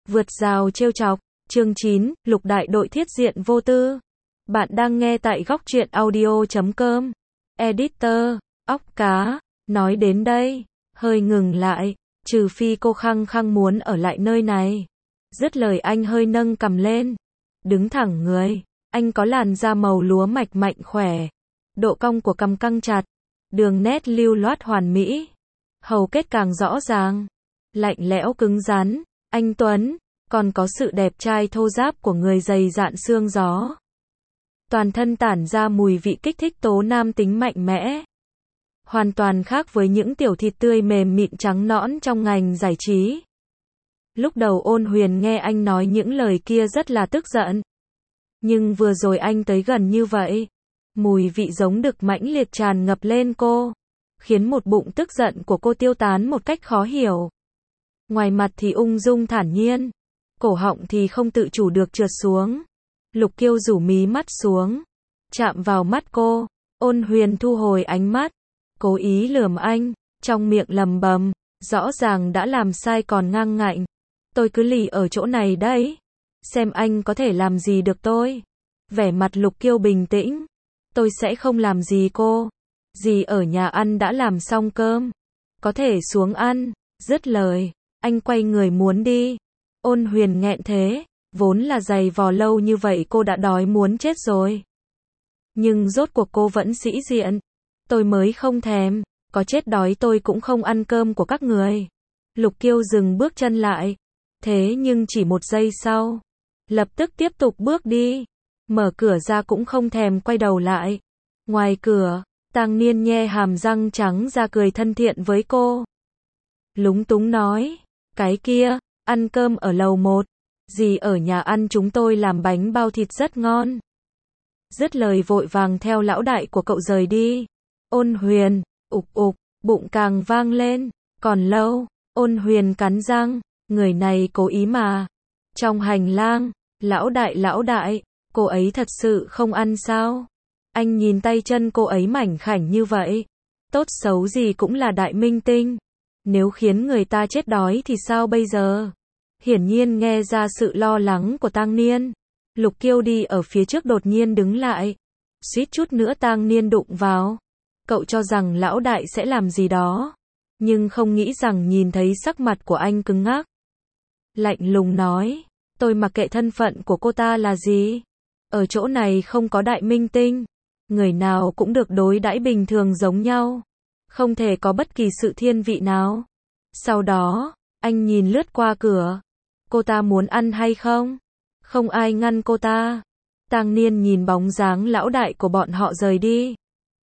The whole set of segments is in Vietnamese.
Vượt rào trêu chọc, chương 9, Lục đại đội thiết diện vô tư. Bạn đang nghe tại góc truyện audio.com. Editor, óc cá, nói đến đây, hơi ngừng lại, trừ phi cô khăng khăng muốn ở lại nơi này. Dứt lời anh hơi nâng cằm lên, đứng thẳng người, anh có làn da màu lúa mạch mạnh khỏe, độ cong của cằm căng chặt, đường nét lưu loát hoàn mỹ, hầu kết càng rõ ràng, lạnh lẽo cứng rắn, anh tuấn, còn có sự đẹp trai thô ráp của người dày dạn xương gió. Toàn thân tản ra mùi vị kích thích tố nam tính mạnh mẽ. Hoàn toàn khác với những tiểu thịt tươi mềm mịn trắng nõn trong ngành giải trí. Lúc đầu Ôn Huyền nghe anh nói những lời kia rất là tức giận. Nhưng vừa rồi anh tới gần như vậy, mùi vị giống đực mãnh liệt tràn ngập lên cô, khiến một bụng tức giận của cô tiêu tán một cách khó hiểu. Ngoài mặt thì ung dung thản nhiên, cổ họng thì không tự chủ được trượt xuống. Lục Kiêu rủ mí mắt xuống, chạm vào mắt cô. Ôn Huyền thu hồi ánh mắt, cố ý lườm anh, trong miệng lầm bầm, rõ ràng đã làm sai còn ngang ngạnh. Tôi cứ lì ở chỗ này đấy, xem anh có thể làm gì được tôi. Vẻ mặt Lục Kiêu bình tĩnh, tôi sẽ không làm gì cô. Dì ở nhà ăn đã làm xong cơm, có thể xuống ăn. Dứt lời, anh quay người muốn đi. Ôn Huyền nghẹn thế, vốn là giày vò lâu như vậy cô đã đói muốn chết rồi. Nhưng rốt cuộc cô vẫn sĩ diện. Tôi mới không thèm, có chết đói tôi cũng không ăn cơm của các người. Lục Kiêu dừng bước chân lại. Thế nhưng chỉ một giây sau, lập tức tiếp tục bước đi. Mở cửa ra cũng không thèm quay đầu lại. Ngoài cửa, Tang Niên nhe hàm răng trắng ra cười thân thiện với cô. Lúng túng nói, cái kia, ăn cơm ở lầu 1. Dì ở nhà ăn chúng tôi làm bánh bao thịt rất ngon. Dứt lời vội vàng theo lão đại của cậu rời đi. Ôn Huyền, ục ục, bụng càng vang lên. Còn lâu, Ôn Huyền cắn răng, người này cố ý mà. Trong hành lang, lão đại, cô ấy thật sự không ăn sao? Anh nhìn tay chân cô ấy mảnh khảnh như vậy. Tốt xấu gì cũng là đại minh tinh. Nếu khiến người ta chết đói thì sao bây giờ? Hiển nhiên nghe ra sự lo lắng của Tang Niên. Lục Kiêu đi ở phía trước đột nhiên đứng lại. Suýt chút nữa Tang Niên đụng vào. Cậu cho rằng lão đại sẽ làm gì đó. Nhưng không nghĩ rằng nhìn thấy sắc mặt của anh cứng ngắc. Lạnh lùng nói, tôi mặc kệ thân phận của cô ta là gì. Ở chỗ này không có đại minh tinh. Người nào cũng được đối đãi bình thường giống nhau. Không thể có bất kỳ sự thiên vị nào. Sau đó, anh nhìn lướt qua cửa. Cô ta muốn ăn hay không? Không ai ngăn cô ta. Tang Niên nhìn bóng dáng lão đại của bọn họ rời đi.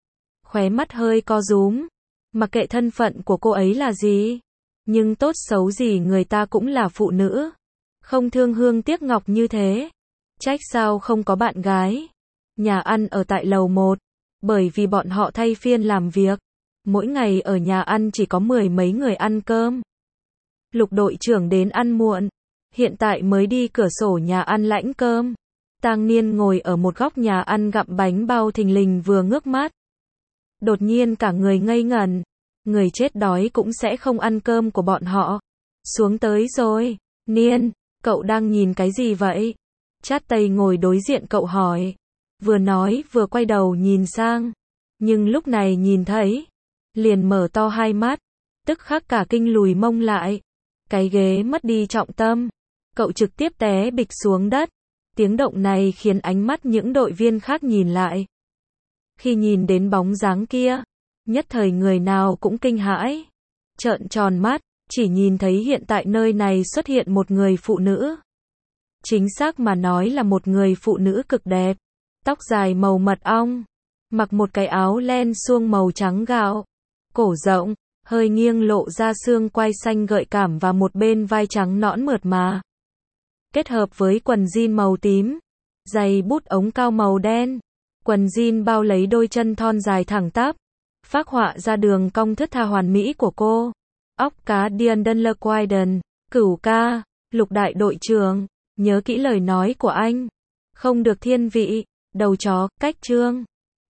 Khóe mắt hơi co rúm. Mặc kệ thân phận của cô ấy là gì. Nhưng tốt xấu gì người ta cũng là phụ nữ. Không thương hương tiếc ngọc như thế. Trách sao không có bạn gái. Nhà ăn ở tại lầu 1. Bởi vì bọn họ thay phiên làm việc. Mỗi ngày ở nhà ăn chỉ có 10 mấy người ăn cơm. Lục đội trưởng đến ăn muộn. Hiện tại mới đi cửa sổ nhà ăn lãnh cơm. Tang Niên ngồi ở một góc nhà ăn gặm bánh bao thình lình vừa ngước mắt. Đột nhiên cả người ngây ngẩn. Người chết đói cũng sẽ không ăn cơm của bọn họ. Xuống tới rồi. Niên, cậu đang nhìn cái gì vậy? Chát Tây ngồi đối diện cậu hỏi. Vừa nói vừa quay đầu nhìn sang. Nhưng lúc này nhìn thấy. Liền mở to hai mắt. Tức khắc cả kinh lùi mông lại. Cái ghế mất đi trọng tâm. Cậu trực tiếp té bịch xuống đất. Tiếng động này khiến ánh mắt những đội viên khác nhìn lại. Khi nhìn đến bóng dáng kia, nhất thời người nào cũng kinh hãi. Trợn tròn mắt, chỉ nhìn thấy hiện tại nơi này xuất hiện một người phụ nữ. Chính xác mà nói là một người phụ nữ cực đẹp. Tóc dài màu mật ong. Mặc một cái áo len suông màu trắng gạo. Cổ rộng, hơi nghiêng lộ ra xương quai xanh gợi cảm và một bên vai trắng nõn mượt mà. Kết hợp với quần jean màu tím, giày bút ống cao màu đen, quần jean bao lấy đôi chân thon dài thẳng tắp, phác họa ra đường cong thướt tha hoàn mỹ của cô. Óc cá Dian Dunlequiden, Cửu ca, Lục đại đội trưởng, nhớ kỹ lời nói của anh, không được thiên vị, đầu chó, cách chương.